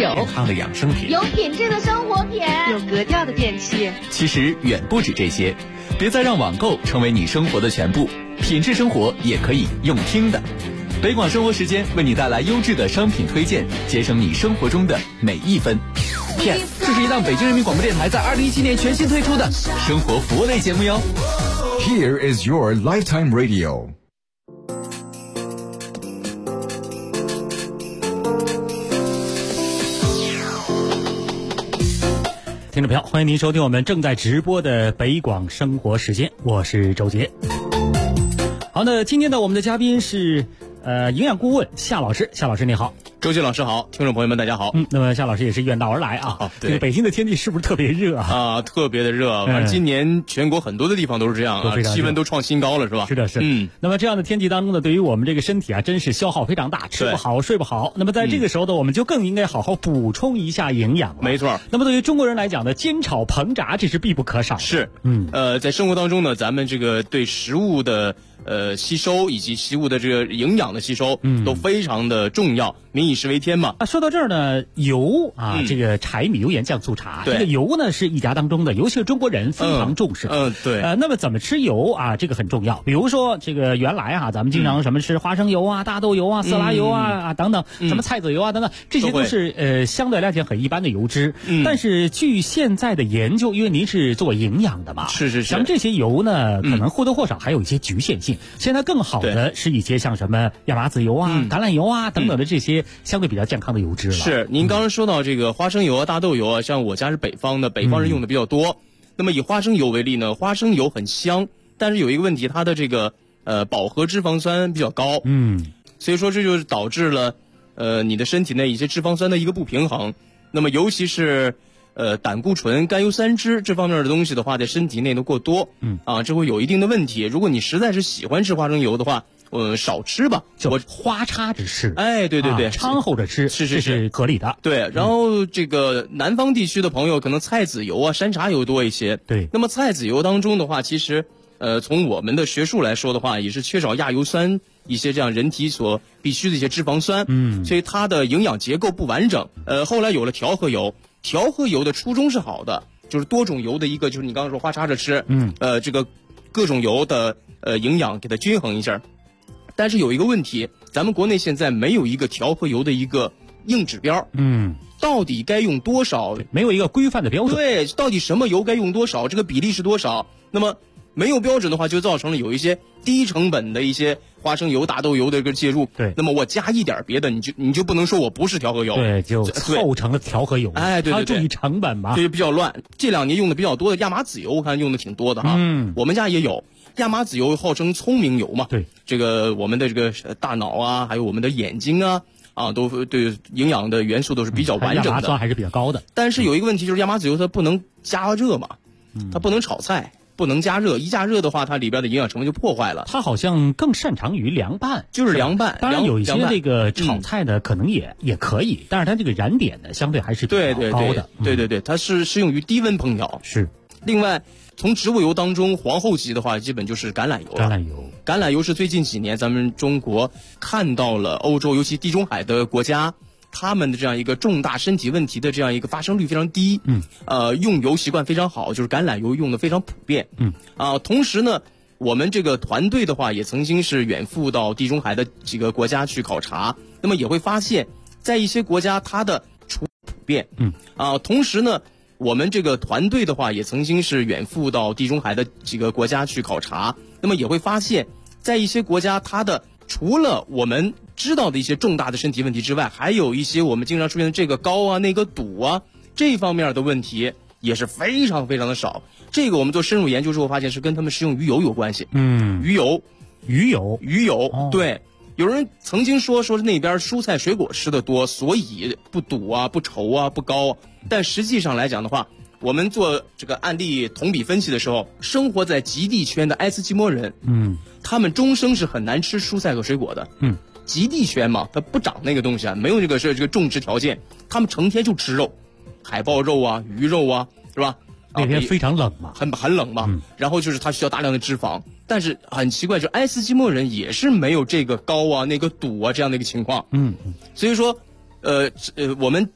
酒， 健康的养生品， 有品质的生活品， 有格调的电器。 其实远不止这些，别再让网购成为你生活的全部，品质生活也可以用听的。北广生活时间为你带来优质的商品推荐，节省你生活中的每一分。Yes， 这是一档北京人民广播电台在2017年全新推出的生活服务类节目哟。 Here is your lifetime radio。 听众朋友，欢迎您收听我们正在直播的北广生活时间，我是周杰。好，那今天的我们的嘉宾是营养顾问夏老师，夏老师你好。 周杰老师好，听众朋友们大家好。 那么夏老师也是远道而来啊。 对， 这个北京的天气是不是特别热啊？特别的热，反正今年全国很多的地方都是这样啊，气温都创新高了，是吧？ 是的，是。那么这样的天气当中呢，对于我们这个身体啊，真是消耗非常大，吃不好，睡不好。那么在这个时候呢，我们就更应该好好补充一下营养了。 没错。 那么对于中国人来讲呢，煎炒烹炸这是必不可少的。 是。在生活当中呢，咱们这个对食物的吸收以及食物的这个营养的吸收，都非常的重要。民以食为天嘛。 说到这儿呢，油啊，这个柴米油盐酱醋茶，这个油呢是一家当中的，尤其是中国人非常重视。 对。 那么怎么吃油啊？这个很重要。比如说这个原来啊，咱们经常什么吃花生油啊、大豆油啊、色拉油啊等等，什么菜籽油啊等等，这些都是相对来讲很一般的油脂。但是据现在的研究，因为您是做营养的嘛， 是。 像这些油呢，可能或多或少还有一些局限性。现在更好的是一些像什么亚麻籽油啊、橄榄油啊等等的这些相对比较健康的油脂了。 是，您刚刚说到这个花生油啊、大豆油啊，像我家是北方的，北方人用的比较多。那么以花生油为例呢，花生油很香，但是有一个问题，它的这个饱和脂肪酸比较高。所以说这就是导致了你的身体内一些脂肪酸的一个不平衡。那么尤其是胆固醇、甘油三酯这方面的东西的话，在身体内的过多，这会有一定的问题。如果你实在是喜欢吃花生油的话，少吃吧， 我花插着吃。 对， 掺和着吃，这是合理的。 对，然后这个南方地区的朋友可能菜籽油啊、山茶油多一些。 对， 那么菜籽油当中的话，其实从我们的学术来说的话，也是缺少亚油酸一些这样人体所必需的一些脂肪酸。所以它的营养结构不完整。后来有了调和油。调和油的初衷是好的，就是多种油的一个，就是你刚刚说花插着吃，这个各种油的营养给它均衡一下。但是有一个问题，咱们国内现在没有一个调和油的一个硬指标，到底该用多少？ 没有一个规范的标准。 对，到底什么油该用多少？这个比例是多少？那么没有标准的话，就造成了有一些低成本的一些花生油、大豆油的一个介入。 对， 那么我加一点别的，你就不能说我不是调和油。 对，就凑成了调和油。 对， 它注意成本嘛， 这就比较乱。这2年用的比较多的亚麻籽油，我看用的挺多的哈。我们家也有亚麻籽油，号称聪明油嘛。 对， 这个我们的这个大脑啊，还有我们的眼睛啊，都对营养的元素都是比较完整的。 亚麻酸还是比较高的。 但是有一个问题，就是亚麻籽油它不能加热嘛，它不能炒菜。不能加热，一加热的话，它里边的营养成分就破坏了。 它好像更擅长于凉拌， 就是凉拌。 当然有一些这个炒菜呢，可能也可以，但是它这个燃点呢，相对还是比较高的。 对，它是适用于低温烹调。 是。 另外，从植物油当中，皇后级的话，基本就是橄榄油了。橄榄油是最近几年咱们中国看到了欧洲，尤其地中海的国家。他们的这样一个重大身体问题的这样一个发生率非常低，用油习惯非常好，就是橄榄油用的非常普遍，同时呢，我们这个团队的话也曾经是远赴到地中海的几个国家去考察，那么也会发现，在一些国家它的普遍，同时呢，我们这个团队的话也曾经是远赴到地中海的几个国家去考察，那么也会发现，在一些国家它的除了我们知道的一些重大的身体问题之外，还有一些我们经常出现的这个高啊、那个堵啊这方面的问题也是非常非常的少。这个我们做深入研究之后发现是跟他们食用鱼油有关系。鱼油，对。有人曾经说那边蔬菜水果吃的多，所以不堵啊、不稠啊、不高。但实际上来讲的话，我们做这个案例同比分析的时候，生活在极地圈的爱斯基摩人，他们终生是很难吃蔬菜和水果的。极地圈嘛，它不长那个东西啊，没有这个种植条件，他们成天就吃肉，海豹肉啊、鱼肉啊，是吧？ 那边非常冷嘛， 很冷嘛。然后就是它需要大量的脂肪，但是很奇怪，就爱斯基摩人也是没有这个高啊、那个堵啊这样的一个情况。所以说，我们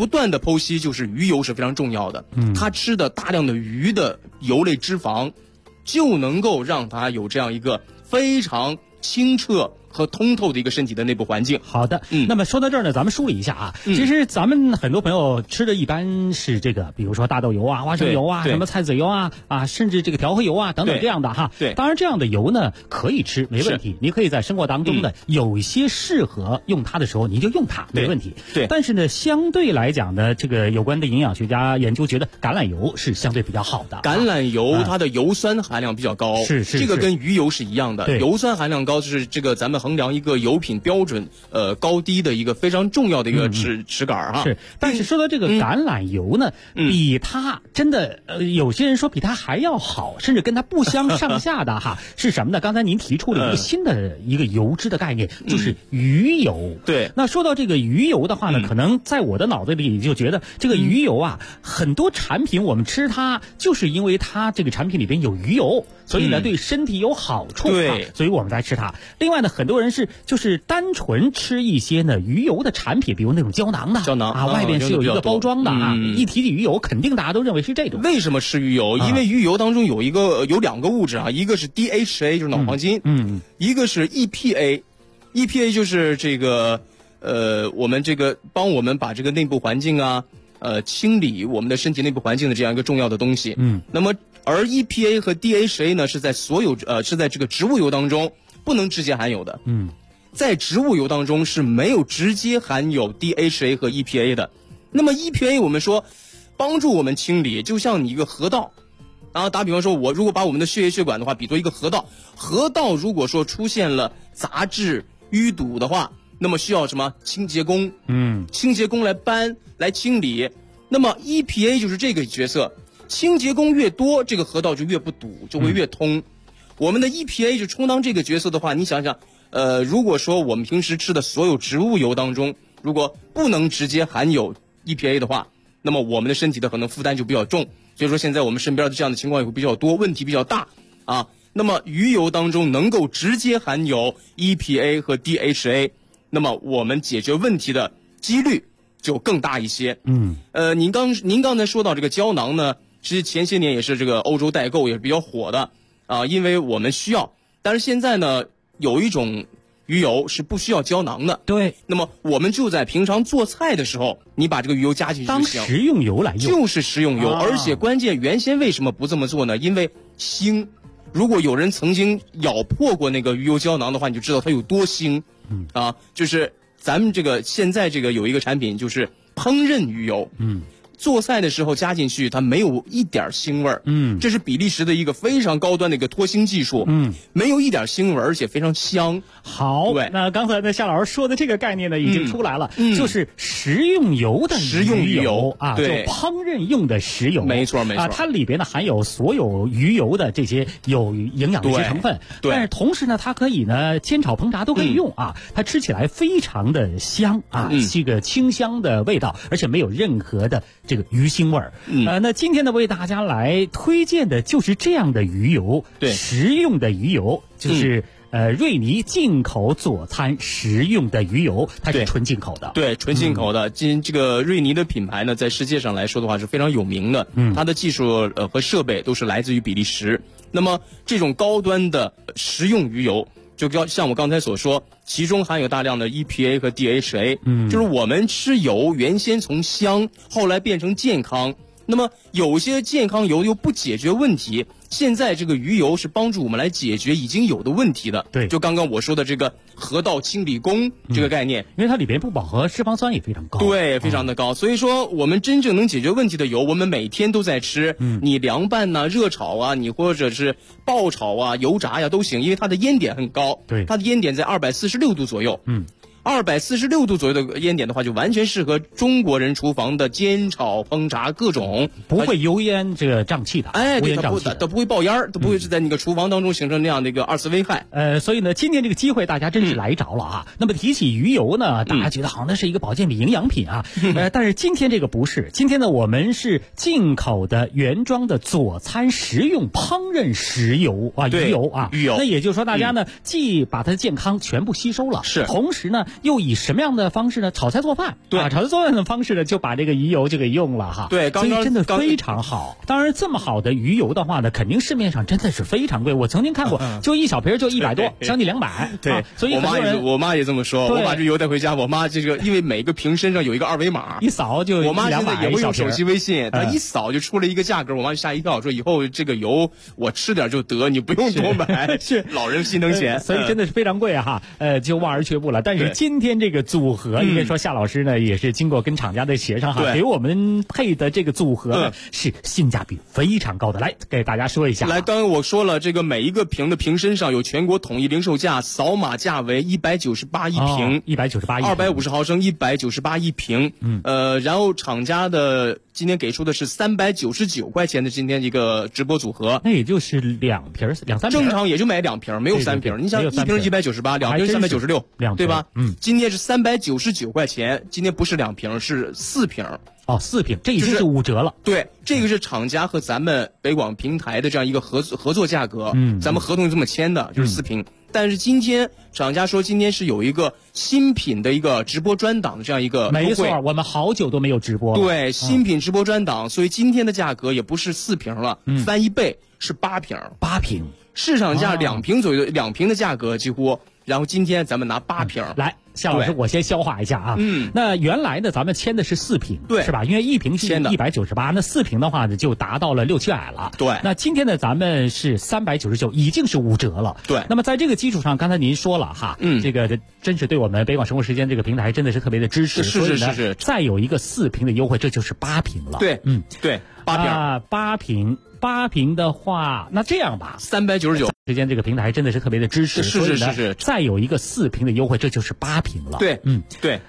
不断的剖析，就是鱼油是非常重要的。他吃的大量的鱼的油类脂肪，就能够让他有这样一个非常清澈和通透的一个身体的内部环境。 好的，那么说到这儿呢，咱们梳理一下啊。其实咱们很多朋友吃的一般是这个，比如说大豆油啊、花生油啊、什么菜籽油啊，甚至这个调和油啊等等这样的哈。 对， 当然这样的油呢可以吃，没问题。你可以在生活当中呢有一些适合用它的时候，你就用它，没问题。 对。 但是呢，相对来讲呢，这个有关的营养学家研究觉得橄榄油是相对比较好的。 橄榄油它的油酸含量比较高， 是这个跟鱼油是一样的。油酸含量高就是这个咱们衡量一个油品标准高低的一个非常重要的一个尺杆哈。 是，但是说到这个橄榄油呢，比它真的有些人说比它还要好，甚至跟它不相上下的哈，是什么呢？刚才您提出了一个新的一个油脂的概念，就是鱼油。 对， 那说到这个鱼油的话呢，可能在我的脑子里就觉得这个鱼油啊，很多产品我们吃它就是因为它这个产品里边有鱼油，所以呢对身体有好处， 对， 所以我们才吃它。另外呢，很多人就是单纯吃一些呢鱼油的产品，比如那种胶囊的啊，外边是有一个包装的啊。一提起鱼油，肯定大家都认为是这种。 为什么吃鱼油？因为鱼油当中有两个物质啊，一个是 DHA 就是脑黄金，一个是 EPA 就是这个我们这个帮我们把这个内部环境啊清理我们的身体内部环境的这样一个重要的东西。那么而 EPA 和 DHA 呢是在是在这个植物油当中不能直接含有的。在植物油当中是没有直接含有 DHA 和 EPA 的。那么 EPA 我们说帮助我们清理，就像你一个河道啊，打比方说我如果把我们的血液血管的话比作一个河道，河道如果说出现了杂质淤堵的话，那么需要什么清洁工，清洁工来搬来清理。那么 EPA 就是这个角色，清洁工越多，这个河道就越不堵，就会越通。我们的 EPA 就充当这个角色的话，你想想如果说我们平时吃的所有植物油当中，如果不能直接含有 EPA 的话，那么我们的身体的可能负担就比较重。所以说现在我们身边的这样的情况也会比较多，问题比较大啊。那么鱼油当中能够直接含有 EPA 和 DHA， 那么我们解决问题的几率就更大一些。您刚才说到这个胶囊呢，其实前些年也是这个欧洲代购也是比较火的啊，因为我们需要。但是现在呢，有一种鱼油是不需要胶囊的。 对， 那么我们就在平常做菜的时候，你把这个鱼油加进去就行， 当食用油来用， 就是食用油。而且关键原先为什么不这么做呢？因为腥。如果有人曾经咬破过那个鱼油胶囊的话，你就知道它有多腥。就是咱们这个现在这个有一个产品就是烹饪鱼油。做菜的时候加进去，它没有一点腥味儿。这是比利时的一个非常高端的一个脱腥技术。没有一点腥味儿，而且非常香。 好，那刚才呢夏老师说的这个概念呢已经出来了，就是食用油的鱼油啊，就烹饪用的食油。 没错啊， 它里边呢含有所有鱼油的这些有营养的一些成分。但是同时呢，它可以呢煎炒烹炸都可以用啊，它吃起来非常的香啊，这个清香的味道，而且没有任何的这个鱼腥味儿。那今天呢为大家来推荐的就是这样的鱼油，食用的鱼油，就是瑞尼进口佐餐食用的鱼油，它是纯进口的。 对，纯进口的。这个瑞尼的品牌呢，在世界上来说的话是非常有名的。它的技术和设备都是来自于比利时。那么这种高端的食用鱼油，就像我刚才所说，其中含有大量的 EPA 和 DHA。就是我们吃油原先从香，后来变成健康。那么有些健康油又不解决问题，现在这个鱼油是帮助我们来解决已经有的问题的。 对， 就刚刚我说的这个河道清理工这个概念， 因为它里边不饱和脂肪酸也非常高。 对，非常的高。所以说我们真正能解决问题的油，我们每天都在吃。你凉拌啊、热炒啊，你或者是爆炒啊、油炸呀都行，因为它的烟点很高。 对， 它的烟点在246度左右。246度左右的烟点的话，就完全适合中国人厨房的煎炒烹炸各种， 不会油烟这个瘴气的。 对，它不会爆烟儿，都不会是在那个厨房当中形成那样的一个二次危害。 所以呢，今天这个机会大家真是来着了啊。那么提起鱼油呢，大家觉得好像那是一个保健品、营养品啊。但是今天这个不是，今天呢我们是进口的原装的佐餐食用烹饪食油啊，鱼油啊。 鱼油。 那也就是说，大家呢既把它的健康全部吸收了，同时呢又以什么样的方式呢？炒菜做饭， 对炒菜做饭的方式呢，就把这个鱼油就给用了哈。 对， 所以真的非常好。当然，这么好的鱼油的话呢，肯定市面上真的是非常贵。我曾经看过，就一小瓶就100多，将近200。 对， 所以我妈也这么说。我把这油带回家，我妈这个因为每个瓶身上有一个2维码， 一扫就我妈现在也会用手机微信，她一扫就出了一个价格，我妈就吓一跳，说以后这个油我吃点就得，你不用多买。 是老人心疼钱， 所以真的是非常贵哈。就望而却步了。但是今天这个组合，应该说夏老师呢也是经过跟厂家的协商哈，给我们配的这个组合呢是性价比非常高的。来给大家说一下。 来，刚刚我说了，这个每一个瓶的瓶身上有全国统一零售价，扫码价为198一瓶 ，198 250毫升198一瓶。然后厂家的今天给出的是399块钱的今天一个直播组合， 那也就是2瓶2-3瓶， 正常也就买2瓶，没有3瓶。你想一瓶198，2瓶396，对吧？今天是399块钱，今天不是2瓶，是4瓶。 4瓶，这已经是5折了。 对，这个是厂家和咱们北广平台的这样一个合作价格。咱们合同这么签的，就是4瓶。但是今天厂家说今天是有一个新品的一个直播专档的这样一个优惠。 没错，我们好久都没有直播了。 对，新品直播专档，所以今天的价格也不是4瓶了，翻1倍是8瓶。 8瓶， 市场价2瓶左右，2瓶的价格几乎。然后今天咱们拿8瓶来，夏老师，我先消化一下啊。那原来呢，咱们签的是4瓶， 对， 是吧？因为1瓶是198，那4瓶的话呢，就达到了600-700了。 对。 那今天呢，咱们是399，已经是5折了。 对。 那么在这个基础上，刚才您说了哈，这个真是对我们北广生活时间这个平台真的是特别的支持。 是。 再有一个4瓶的优惠，这就是8瓶了。 对，对，8瓶。8瓶的话，那这样吧，399。 时间这个平台真的是特别的支持， 是。 再有一个4瓶的优惠，这就是8瓶了。 对，对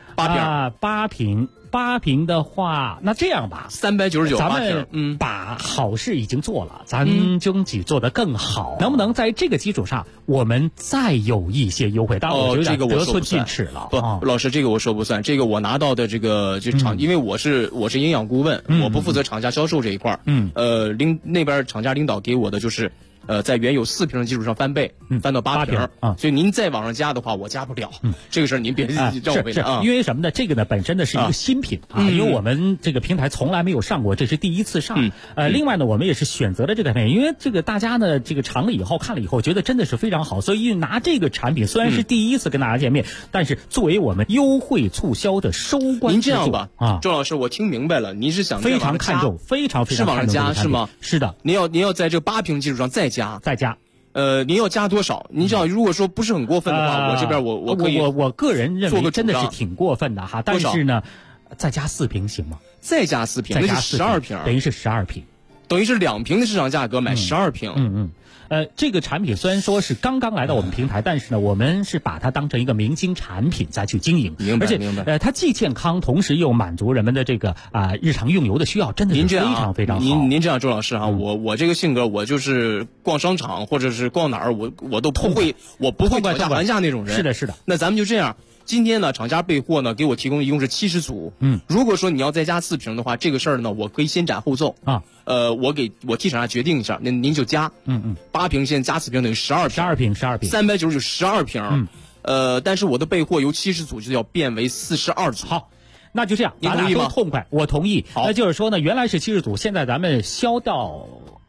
，8瓶。8瓶的话，那这样吧，399， 咱们把好事已经做了，咱争取做得更好。能不能在这个基础上，我们再有一些优惠？当然，我觉得得寸进尺了。 不，老师，这个我说不算。这个我拿到的这个就厂，因为我是营养顾问，我不负责厂家销售这一块。那边厂家领导给我的就是。在原有4瓶的基础上翻倍，翻到8瓶啊，所以您再往上加的话，我加不了。这个事儿您别让我为难啊。 因为什么呢？这个呢本身呢是一个新品啊，因为我们这个平台从来没有上过，这是第一次上。另外呢，我们也是选择了这个产品，因为这个大家呢这个尝了以后看了以后，觉得真的是非常好，所以拿这个产品虽然是第一次跟大家见面，但是作为我们优惠促销的收官。 您这样吧，周老师，我听明白了，您是想非常看重，非常看重， 是往上加是吗？ 是的， 您要在这8瓶基础上再加。您要加多少？您知道，如果说不是很过分的话，我这边我可以。 我个人认为真的是挺过分的哈，但是呢，再加4瓶行吗？ 再加4瓶，那是12瓶， 等于是12瓶， 等于是2瓶的市场价格买12瓶。 这个产品虽然说是刚刚来到我们平台，但是呢，我们是把它当成一个明星产品再去经营， 明白？ 它既健康，同时又满足人们的这个日常用油的需要，真的是非常非常好。 您这样，周老师我这个性格，我就是逛商场或者是逛哪儿，我都不会，我不会讨价还价那种人。 是的。 那咱们就这样。今天呢，厂家备货呢，给我提供一共是70组。如果说你要再加4瓶的话，这个事儿呢，我可以先斩后奏啊。我替厂家决定一下，那您就加。8瓶现在加4瓶等于12瓶。 12瓶。 399 12瓶。但是我的备货由70组就要变为42组。 好，那就这样， 您同意吗？ 痛快，我同意。那就是说呢，原来是70组，现在咱们销到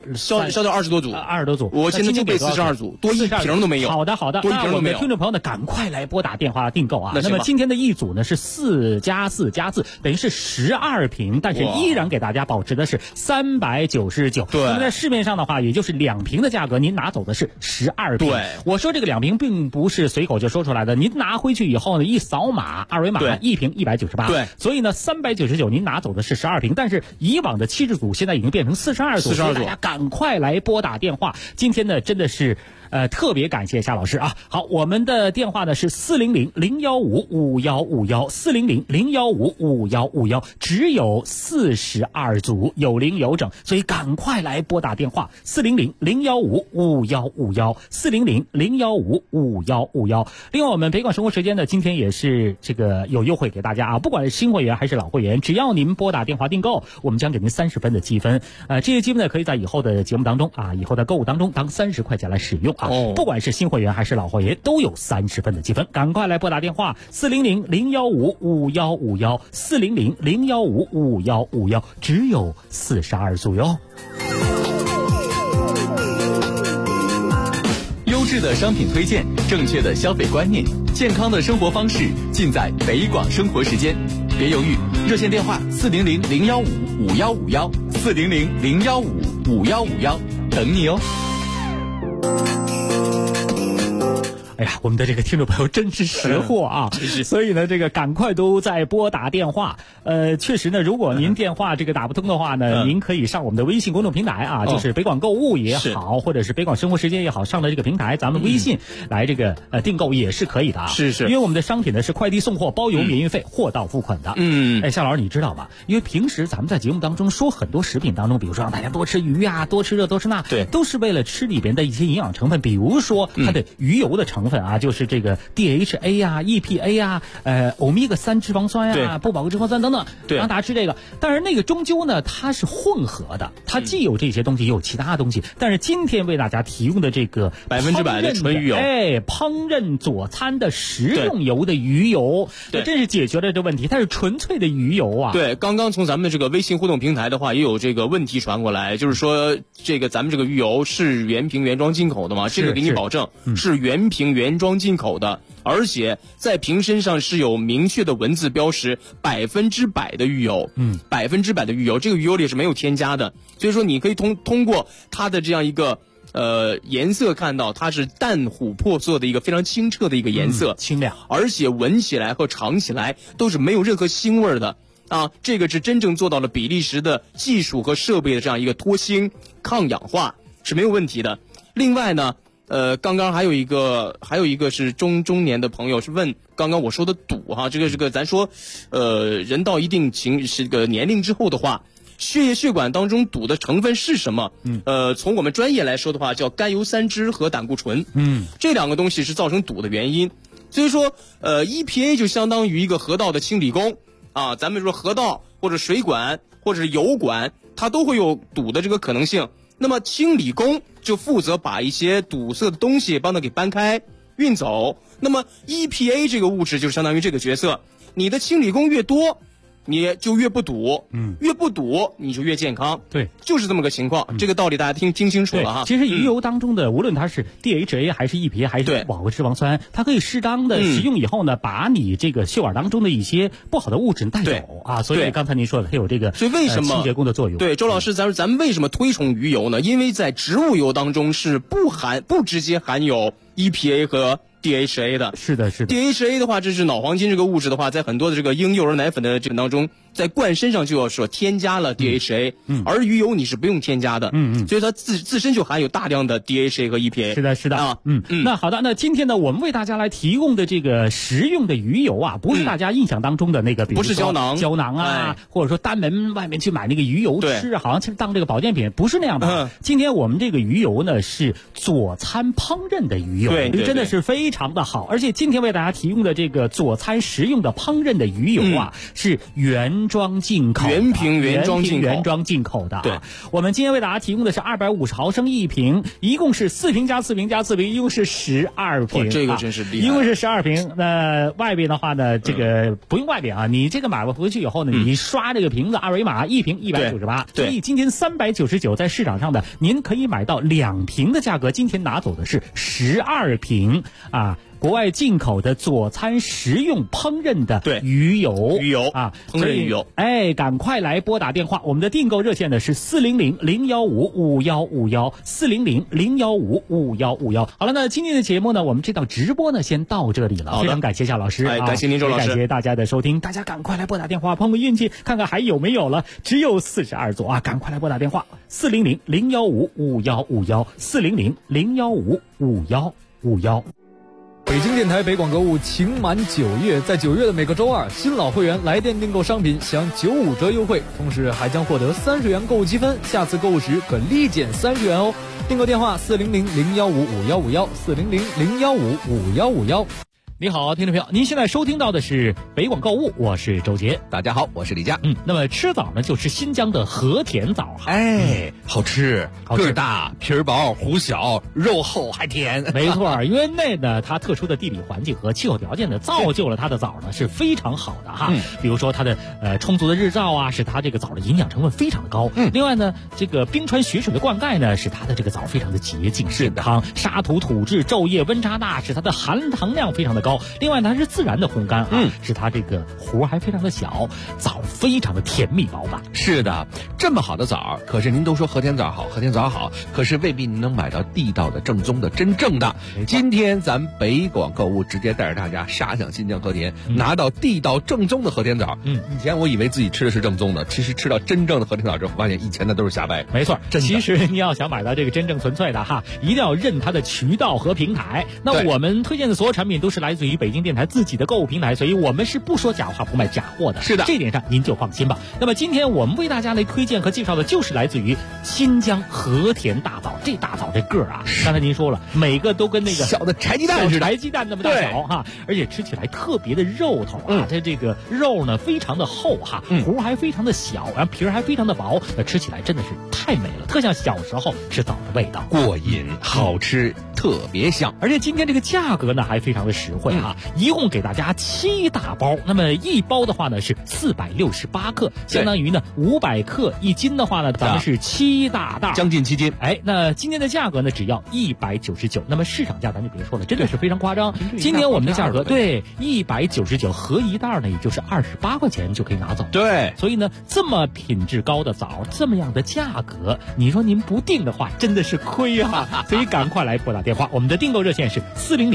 20多组 ，20多组。 我现在就备42组，多1瓶都没有。 好的，那我们的听众朋友呢，赶快来拨打电话订购啊。那么今天的一组呢是4+4+4，等于是12瓶，但是依然给大家保持的是399。 对。 那么在市面上的话，也就是2瓶的价格，您拿走的是12瓶。 对。 我说这个2瓶并不是随口就说出来的，您拿回去以后呢，一扫码2维码，1瓶198。 对。 所以呢，399您拿走的是12瓶，但是以往的70组现在已经变成42组，所以大家赶快来拨打电话。今天呢，真的是特别感谢夏老师啊。好，我们的电话呢是400-015-5151，400-015-5151，只有42组，有零有整，所以赶快来拨打电话400-015-5151，400-015-5151。另外，我们北广生活时间呢，今天也是这个有优惠给大家啊，不管是新会员还是老会员，只要您拨打电话订购，我们将给您30分的积分。这些积分呢，可以在以后的节目当中啊，以后的购物当中当30块钱来使用。 啊，不管是新会员还是老会员都有30分的积分，赶快来拨打电话400-015-5151，400-015-5151，只有42组哟。 优质的商品推荐，正确的消费观念，健康的生活方式，尽在北广生活时间。别犹豫，热线电话400-015-5151，400-015-5151，等你哦。 哎呀，我们的这个听众朋友真是识货啊！所以呢，这个赶快都在拨打电话。确实呢，如果您电话这个打不通的话呢，您可以上我们的微信公众平台啊，就是北广购物也好，或者是北广生活时间也好，上的这个平台，咱们微信来这个订购也是可以的啊。 是， 因为我们的商品呢是快递送货包邮免运费，货到付款的。哎，夏老师你知道吗？因为平时咱们在节目当中说很多食品当中，比如说让大家多吃鱼啊，多吃这多吃那， 对， 都是为了吃里边的一些营养成分，比如说它的鱼油的成分啊，就是这个 DHA 啊、EPA 啊、欧米伽3脂肪酸啊、不饱和脂肪酸等等，让大家吃这个。但是那个终究呢，它是混合的，它既有这些东西，也有其他东西。但是今天为大家提供的这个 100%的纯鱼油， 烹饪佐餐的食用油的鱼油，那真是解决了这问题。它是纯粹的鱼油啊。 对，刚刚从咱们这个微信互动平台的话，也有这个问题传过来，就是说这个咱们这个鱼油是原瓶原装进口的吗？这个给你保证是原瓶原装进口的，而且在瓶身上是有明确的文字标识100%的鱼油，100%的鱼油，这个鱼油里是没有添加的，所以说你可以通过它的这样一个颜色看到它是淡琥珀色的一个非常清澈的一个颜色， 清亮， 而且闻起来和尝起来都是没有任何腥味的啊，这个是真正做到了比利时的技术和设备的这样一个脱腥抗氧化是没有问题的。另外呢，刚刚还有一个是中年的朋友是问刚刚我说的赌哈，这个咱说，人到一定这个年龄之后的话，血液血管当中赌的成分是什么？从我们专业来说的话，叫甘油三酯和胆固醇。这两个东西是造成赌的原因。所以说，EPA 就相当于一个河道的清理工啊，咱们说河道或者水管或者是油管，它都会有堵的这个可能性。那么清理工就负责把一些堵塞的东西帮它给搬开运走。那么 EPA 这个物质就相当于这个角色，你的清理工越多，你就越不堵，越不堵你就越健康， 对， 就是这么个情况。这个道理大家听清楚了哈。 其实鱼油当中的，无论它是 DHA 还是 EPA 还是饱和脂肪酸，它可以适当的食用以后呢，把你这个血管当中的一些不好的物质带走啊。所以刚才您说的，它有这个所以为什么清洁工的作用？ 对，周老师，咱们为什么推崇鱼油呢？因为在植物油当中是不直接含有 EPA 和DHA 的。 是的 DHA 的话，这是脑黄金这个物质的话，在很多的这个婴幼儿奶粉的这个当中，在灌身上就要说添加了 DHA，而鱼油你是不用添加的，所以它自身就含有大量的 DHA 和 EPA。 是的啊，那好的，那今天呢，我们为大家来提供的这个食用的鱼油啊，不是大家印象当中的那个，比如说不是胶囊啊，或者说单门外面去买那个鱼油吃，好像当这个保健品，不是那样的。今天我们这个鱼油呢是佐餐烹饪的鱼油，对，真的是非常的好。而且今天为大家提供的这个佐餐食用的烹饪的鱼油啊，是原装进口的， 原瓶原装进口的。 对， 我们今天为大家提供的是250毫升一瓶，一共是4瓶加4瓶加4瓶，一共是12瓶。 这个真是厉害， 一共是12瓶。那外边的话呢，这个不用外边啊，你这个买回去以后呢，你刷这个瓶子二维码，一瓶198。所以今天399在市场上的，您可以买到2瓶的价格，今天拿走的是12瓶啊。国外进口的佐餐食用烹饪的鱼油啊， 烹饪鱼油， 赶快来拨打电话，我们的订购热线呢是400-015-5151，400-015-5151。好了，那今天的节目呢，我们这档直播呢先到这里了，非常感谢夏老师， 感谢您周老师， 感谢大家的收听，大家赶快来拨打电话碰碰运气，看看还有没有了，只有42组啊，赶快来拨打电话，400-015-5151，400-015-5151。 北京电台北广购物情满9月，在9月的每个周二，新老会员来电订购商品享95折优惠，同时还将获得30元购物积分，下次购物时可立减30元哦。订购电话400-015-5151，400-015-5151。 你好，听众朋友，您现在收听到的是北广购物，我是周杰。 大家好，我是李佳。 那么吃枣呢，就吃新疆的和田枣哈。 好吃，个儿大，皮儿薄，核小，肉厚还甜。 没错，因为那呢，它特殊的地理环境和气候条件呢，造就了它的枣呢是非常好的哈。比如说它的充足的日照啊，使它这个枣的营养成分非常的高。另外呢，这个冰川雪水的灌溉呢，使它的这个枣非常的洁净健康。沙土土质，昼夜温差大，使它的含糖量非常的高。另外呢，它是自然的烘干使它这个核还非常的小，枣非常的甜蜜饱满。 是的，这么好的枣，可是您都说和田枣好，和田枣好，可是未必您能买到地道的、正宗的、真正的。今天咱北广购物直接带着大家杀向新疆和田，拿到地道正宗的和田枣。以前我以为自己吃的是正宗的，其实吃到真正的和田枣之后，发现以前的都是瞎掰。 没错，其实你要想买到这个真正纯粹的哈，一定要认它的渠道和平台。那我们推荐的所有产品都是来自于北京电台自己的购物平台，所以我们是不说假话不卖假货的。 是的， 这点上您就放心吧。那么今天我们为大家来推荐和介绍的就是来自于新疆和田大枣。这大枣这个儿啊，刚才您说了，每个都跟那个小的柴鸡蛋似的， 柴鸡蛋那么大小哈，而且吃起来特别的肉头啊，它这个肉呢非常的厚哈，核还非常的小，然后皮儿还非常的薄，吃起来真的是太美了，特像小时候吃枣的味道， 过瘾，好吃，特别香。 而且今天这个价格呢还非常的实惠啊，一共给大家7大包，那么一包的话呢是468克，相当于呢500克1斤的话呢，咱们是7大袋， 将近7斤。 那今天的价格呢只要199，那么市场价咱就别说了，真的是非常夸张。今天我们的价格对199合一袋呢，也就是28块钱就可以拿走。 对， 所以呢这么品质高的枣，这么样的价格，你说您不订的话真的是亏啊！所以赶快来拨打电话，我们的订购热线是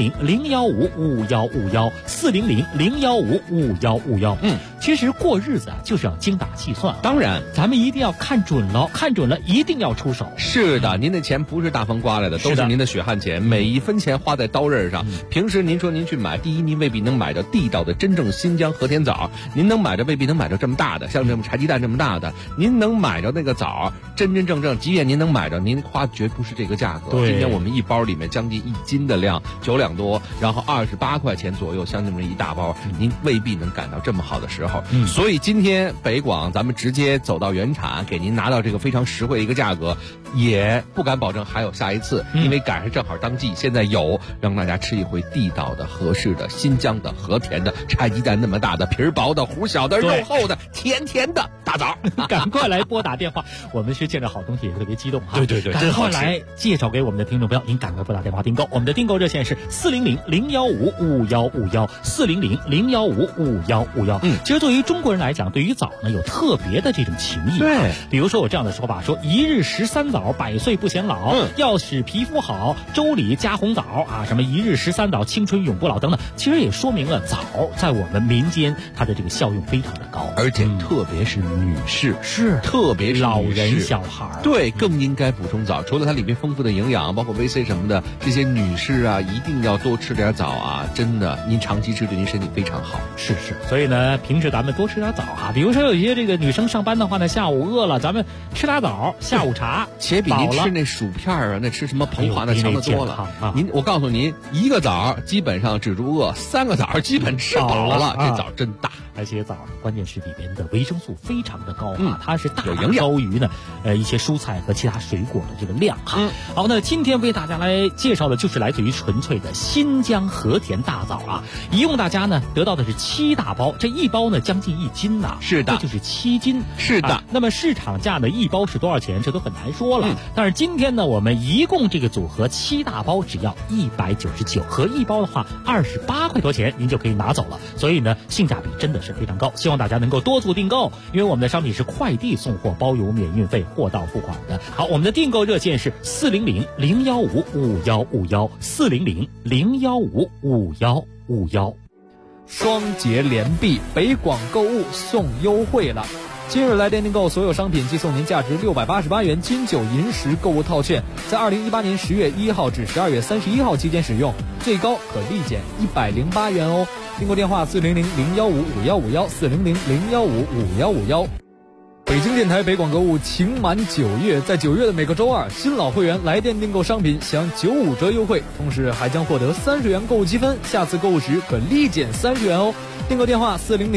400-015-5151，400-015-5151。其实过日子啊就是要精打细算， 当然咱们一定要看准了，一定要出手。 是的，您的钱不是大风刮来的，都是您的血汗钱，每一分钱花在刀刃上。平时您说您去买，第一您未必能买到地道的真正新疆和田枣，您能买着未必能买着这么大的，像这么柴鸡蛋这么大的，您能买着那个枣真正，即便您能买着，您花绝不是这个价格。今天我们一包里面将近1斤的量，9两多，然后28块钱左右，像这么一大包，您未必能赶到这么好的时候。所以今天北广咱们直接走到原产，给您拿到这个非常实惠的一个价格，也不敢保证还有下一次，因为赶上正好当季，现在有让大家吃一回地道的、合适的、新疆的、和田的、柴鸡蛋那么大的、皮儿薄的、核小的、肉厚的、甜甜的大枣。 赶快来拨打电话，我们是见着好东西也特别激动哈。 对， 赶快来介绍给我们的听众朋友，您赶快拨打电话订购，我们的订购热线是400-015-5151，400-015-5151。其实对于中国人来讲，对于枣呢有特别的这种情谊。 对， 比如说有这样的说法，说1日13枣，100岁不显老，要使皮肤好，粥里加红枣啊，什么1日13枣，青春永不老等等，其实也说明了枣在我们民间它的这个效用非常的高， 而且特别是女士， 是特别是老人小孩， 对，更应该补充枣。除了它里面丰富的营养，包括维 C 什么的，这些女士啊一定要多吃点枣啊，真的，您长期吃对您身体非常好。 是，所以呢，平时咱们多吃点枣啊，比如说有一些这个女生上班的话呢，下午饿了，咱们吃俩枣，下午茶， 且比您吃那薯片啊，那吃什么膨化那强得多了。我告诉您，一个枣基本上止住饿，3个枣基本吃饱了。这枣真大。 而且枣关键是里边的维生素非常的高啊，它是大高于呢一些蔬菜和其他水果的这个量哈。好，那今天为大家来介绍的就是来自于纯粹的新疆和田大枣啊，一共大家呢得到的是7大包，这一包呢将近1斤呐， 是的， 这就是7斤， 是的。 那么市场价呢一包是多少钱？这都很难说了。但是今天呢，我们一共这个组合7大包只要199，合一包的话28块多钱，您就可以拿走了。所以呢，性价比真的是非常高，希望大家能够多做订购，因为我们的商品是快递送货，包邮免运费，货到付款的。好，我们的订购热线是400-015-5151，400-015-5151。 双节联璧，北广购物送优惠了。今日来电订购所有商品，即送您价值688元金九银十购物套券，在2018年10月1号至12月31号期间使用，最高可立减108元哦。订购电话400-015-5151，400-015-5151。 北京电台北广购物情满9月，在9月的每个周二，新老会员来电订购商品享95折优惠，同时还将获得30元购物积分，下次购物时可立减30元哦。订购电话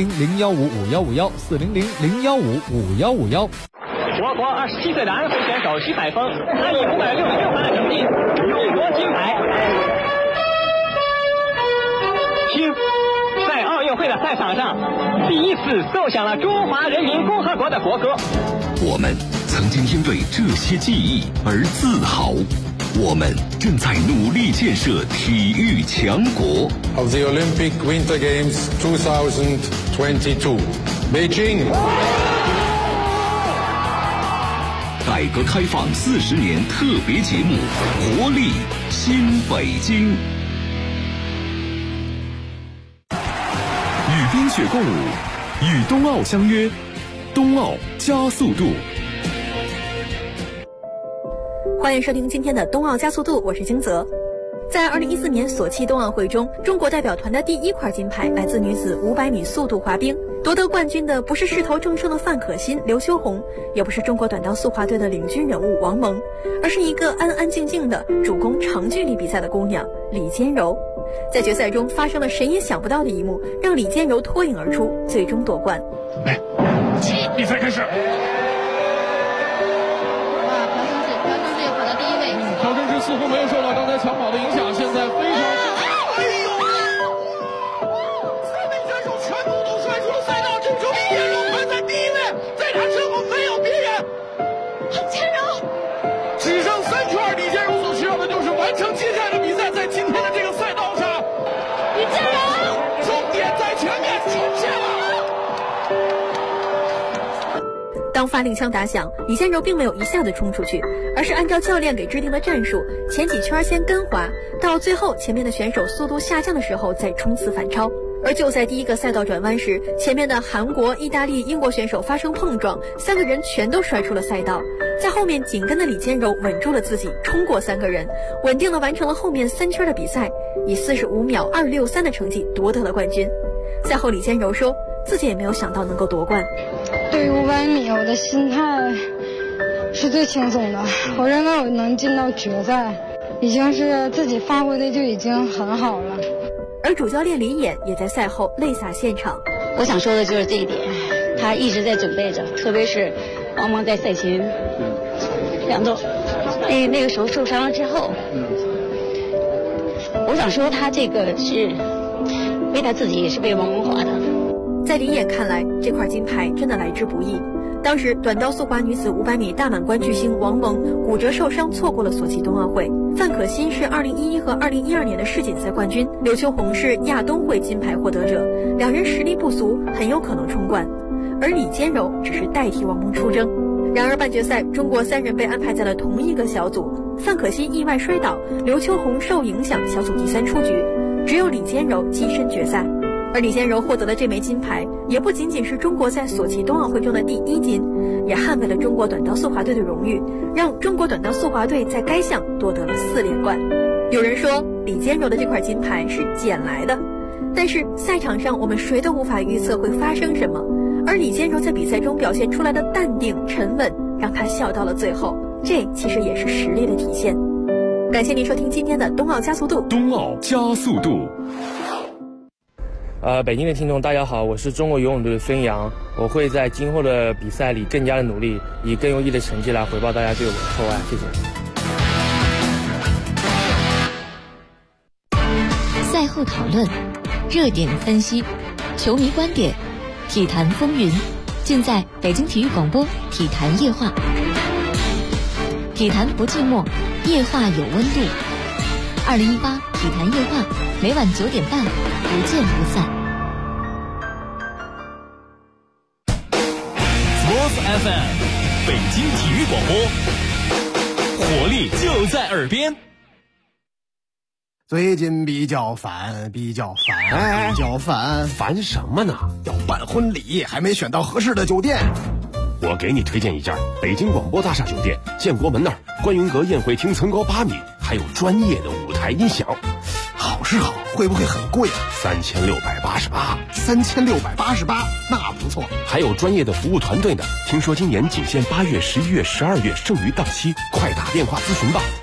400-015-5151，400-015-5151。 我国27岁的安徽选手徐海峰，他以566分的成绩勇夺金牌。听，在奥运会的赛场上，第一次奏响了中华人民共和国的国歌。 我们曾经因为这些记忆而自豪，我们正在努力建设体育强国。 Of the Olympic Winter Games 2022, Beijing。 改革开放40年特别节目《活力新北京》。 与冰雪共舞，与冬奥相约，冬奥加速度。 欢迎收听今天的冬奥加速度，我是金泽。在2014年索契冬奥会中，中国代表团的第1块金牌来自女子500米速度滑冰。夺得冠军的不是势头正盛的范可新、刘秋红，也不是中国短道速滑队的领军人物王蒙，而是一个安安静静的主攻长距离比赛的姑娘李坚柔。在决赛中发生了谁也想不到的一幕，让李坚柔脱颖而出，最终夺冠。 来，比赛开始。 朴正志跑到第1位。 朴正志似乎没有受到刚才抢跑的影响，现在非常。 当发令枪打响，李坚柔并没有一下子冲出去，而是按照教练给制定的战术，前几圈先跟滑，到最后前面的选手速度下降的时候再冲刺反超。而就在第一个赛道转弯时，前面的韩国、意大利、英国选手发生碰撞，3个人全都摔出了赛道。在后面紧跟的李坚柔稳住了自己，冲过3个人，稳定地完成了后面3圈的比赛，以45秒263的成绩夺得了冠军。赛后李坚柔说，自己也没有想到能够夺冠。 对于500米，我的心态是最轻松的。我认为我能进到决赛，已经是自己发挥的就已经很好了。 而主教练李演也在赛后泪洒现场。 我想说的就是这一点，他一直在准备着，特别是王蒙在赛前2周那个时候受伤了之后，我想说他这个是为他自己，也是为王蒙滑的。 在李演看来，这块金牌真的来之不易。当时短道速滑女子500米大满贯巨星王蒙骨折受伤，错过了索契冬奥会。范可新是2011和2012年的世锦赛冠军，刘秋红是亚冬会金牌获得者，两人实力不俗，很有可能冲冠。而李坚柔只是代替王蒙出征。然而半决赛，中国3人被安排在了同一个小组，范可新意外摔倒，刘秋红受影响，小组第3出局，只有李坚柔跻身决赛。而李坚柔获得的这枚金牌，也不仅仅是中国在索契冬奥会中的第1金，也捍卫了中国短道速滑队的荣誉，让中国短道速滑队在该项夺得了4连冠。有人说李坚柔的这块金牌是捡来的，但是赛场上我们谁都无法预测会发生什么，而李坚柔在比赛中表现出来的淡定沉稳，让他笑到了最后，这其实也是实力的体现。感谢您收听今天的冬奥加速度。 冬奥加速度。 北京的听众大家好，我是中国游泳队的孙杨，我会在今后的比赛里更加的努力，以更优异的成绩来回报大家对我的厚爱，谢谢。 赛后讨论，热点分析，球迷观点，体坛风云，尽在北京体育广播体坛夜话。体坛不寂寞，夜话有温度。2018体坛夜话，每晚9点半，不见不散。 Sports FM， 北京体育广播，活力就在耳边。 最近比较烦， 烦什么呢？ 要办婚礼，还没选到合适的酒店。 我给你推荐一家北京广播大厦酒店，建国门那儿，观云阁宴会厅层高8米，还有专业的舞台音响。 好是好， 会不会很贵啊 ？3688， 3688，那不错。 还有专业的服务团队呢。听说今年仅限8月、11月、12月，剩余档期，快打电话咨询吧。